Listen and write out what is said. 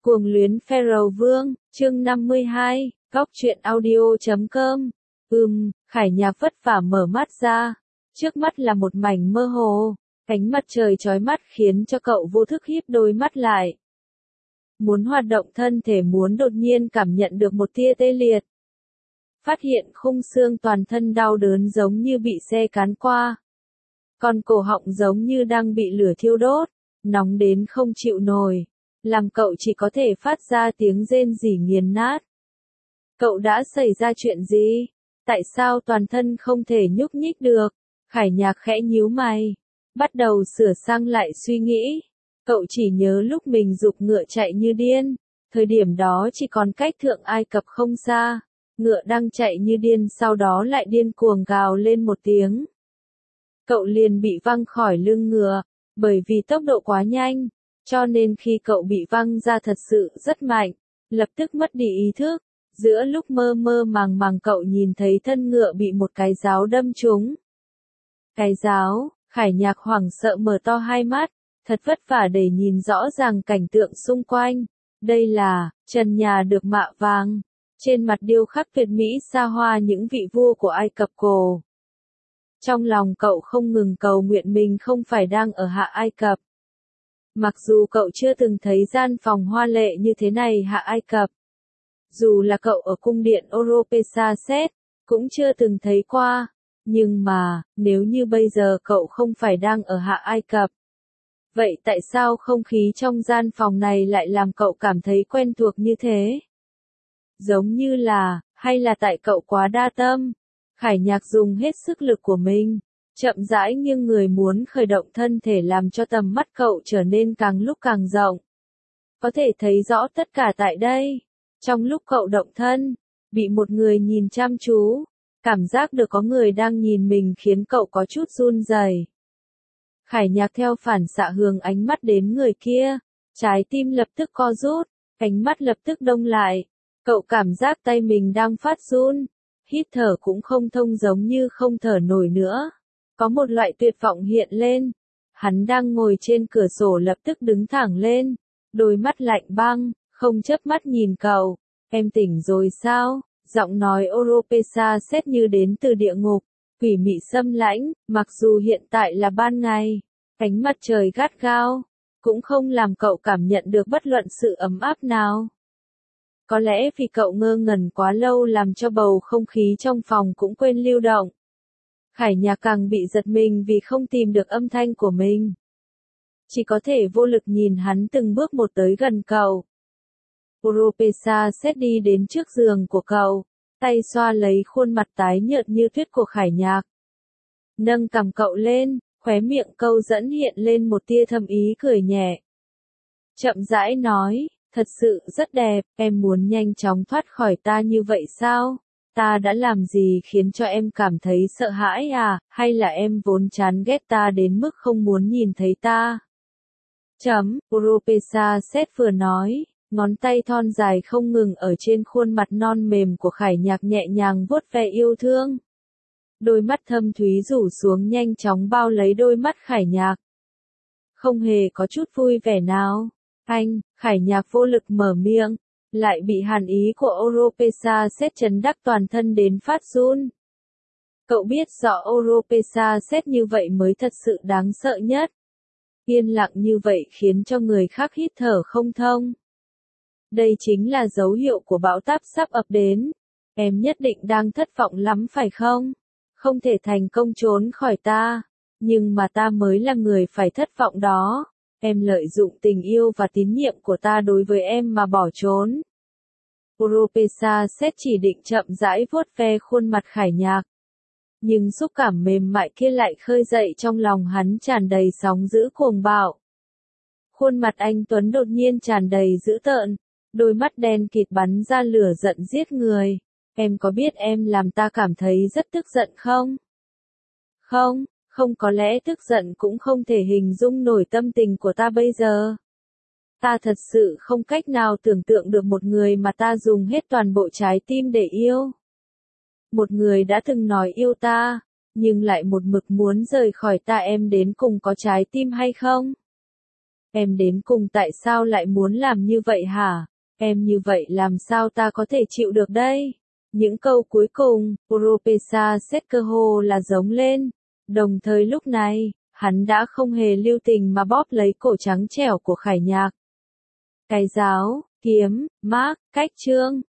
Cuồng luyến Pharaoh Vương, chương 52, góc truyện audio.com. Khải Nhạc vất vả mở mắt ra. Trước mắt là một mảnh mơ hồ, ánh mặt trời chói mắt khiến cho cậu vô thức híp đôi mắt lại. Muốn hoạt động thân thể, muốn đột nhiên cảm nhận được một tia tê liệt. Phát hiện khung xương toàn thân đau đớn giống như bị xe cán qua. Còn cổ họng giống như đang bị lửa thiêu đốt, nóng đến không chịu nổi, làm cậu chỉ có thể phát ra tiếng rên rỉ nghiền nát. Cậu đã xảy ra chuyện gì? Tại sao toàn thân không thể nhúc nhích được? Khải Nhạc khẽ nhíu mày, bắt đầu sửa sang lại suy nghĩ. Cậu chỉ nhớ lúc mình giục ngựa chạy như điên, thời điểm đó chỉ còn cách Thượng Ai Cập không xa, ngựa đang chạy như điên sau đó lại điên cuồng gào lên một tiếng. Cậu liền bị văng khỏi lưng ngựa, bởi vì tốc độ quá nhanh, cho nên khi cậu bị văng ra thật sự rất mạnh, lập tức mất đi ý thức. Giữa lúc mơ mơ màng màng cậu nhìn thấy thân ngựa bị một cái giáo đâm trúng. Cái giáo, Khải Nhạc hoảng sợ mở to hai mắt, thật vất vả để nhìn rõ ràng cảnh tượng xung quanh. Đây là trần nhà được mạ vàng, trên mặt điêu khắc tuyệt mỹ xa hoa những vị vua của Ai Cập cổ. Trong lòng cậu không ngừng cầu nguyện mình không phải đang ở Hạ Ai Cập. Mặc dù cậu chưa từng thấy gian phòng hoa lệ như thế này Hạ Ai Cập. Dù là cậu ở cung điện Oropesa-Set, cũng chưa từng thấy qua. Nhưng mà, nếu như bây giờ cậu không phải đang ở Hạ Ai Cập, vậy tại sao không khí trong gian phòng này lại làm cậu cảm thấy quen thuộc như thế? Giống như là, hay là tại cậu quá đa tâm? Khải Nhạc dùng hết sức lực của mình, chậm rãi nghiêng người muốn khởi động thân thể làm cho tầm mắt cậu trở nên càng lúc càng rộng. Có thể thấy rõ tất cả tại đây. Trong lúc cậu động thân, bị một người nhìn chăm chú, cảm giác được có người đang nhìn mình khiến cậu có chút run rẩy. Khải Nhạc theo phản xạ hướng ánh mắt đến người kia, trái tim lập tức co rút, ánh mắt lập tức đông lại. Cậu cảm giác tay mình đang phát run, hít thở cũng không thông giống như không thở nổi nữa. Có một loại tuyệt vọng hiện lên. Hắn đang ngồi trên cửa sổ lập tức đứng thẳng lên, đôi mắt lạnh băng, không chớp mắt nhìn cậu. Em tỉnh rồi sao? Giọng nói Oropesa-Set như đến từ địa ngục, quỷ mị xâm lãnh. Mặc dù hiện tại là ban ngày, ánh mặt trời gắt gao, cũng không làm cậu cảm nhận được bất luận sự ấm áp nào. Có lẽ vì cậu ngơ ngẩn quá lâu làm cho bầu không khí trong phòng cũng quên lưu động. Khải Nhạc càng bị giật mình vì không tìm được âm thanh của mình. Chỉ có thể vô lực nhìn hắn từng bước một tới gần cậu. Oropesa-Set đi đến trước giường của cậu, tay xoa lấy khuôn mặt tái nhợt như tuyết của Khải Nhạc. Nâng cằm cậu lên, khóe miệng câu dẫn hiện lên một tia thâm ý cười nhẹ. Chậm rãi nói, thật sự rất đẹp, em muốn nhanh chóng thoát khỏi ta như vậy sao? Ta đã làm gì khiến cho em cảm thấy sợ hãi à, hay là em vốn chán ghét ta đến mức không muốn nhìn thấy ta? Oropesa-Set vừa nói, ngón tay thon dài không ngừng ở trên khuôn mặt non mềm của Khải Nhạc nhẹ nhàng vuốt ve yêu thương. Đôi mắt thâm thúy rủ xuống nhanh chóng bao lấy đôi mắt Khải Nhạc. Không hề có chút vui vẻ nào. Khải Nhạc vô lực mở miệng, lại bị hàn ý của Oropesa-Set chấn đắc toàn thân đến phát run. Cậu biết rõ Oropesa-Set như vậy mới thật sự đáng sợ nhất. Yên lặng như vậy khiến cho người khác hít thở không thông. Đây chính là dấu hiệu của bão táp sắp ập đến. Em nhất định đang thất vọng lắm phải không? Không thể thành công trốn khỏi ta. Nhưng mà ta mới là người phải thất vọng đó. Em lợi dụng tình yêu và tín nhiệm của ta đối với em mà bỏ trốn. Oropesa-Set chỉ định chậm rãi vuốt ve khuôn mặt Khải Nhạc. Nhưng xúc cảm mềm mại kia lại khơi dậy trong lòng hắn tràn đầy sóng dữ cuồng bạo. Khuôn mặt anh Tuấn đột nhiên tràn đầy dữ tợn, đôi mắt đen kịt bắn ra lửa giận giết người. Em có biết em làm ta cảm thấy rất tức giận không? Không có lẽ tức giận cũng không thể hình dung nổi tâm tình của ta bây giờ. Ta thật sự không cách nào tưởng tượng được một người mà ta dùng hết toàn bộ trái tim để yêu. Một người đã từng nói yêu ta, nhưng lại một mực muốn rời khỏi ta, em đến cùng có trái tim hay không? Em đến cùng tại sao lại muốn làm như vậy hả? Em như vậy làm sao ta có thể chịu được đây? Những câu cuối cùng, Oropesa Setkerho là giống lên. Đồng thời lúc này, hắn đã không hề lưu tình mà bóp lấy cổ trắng trẻo của Khải Nhạc. Cái giáo, kiếm, mác, cách trương.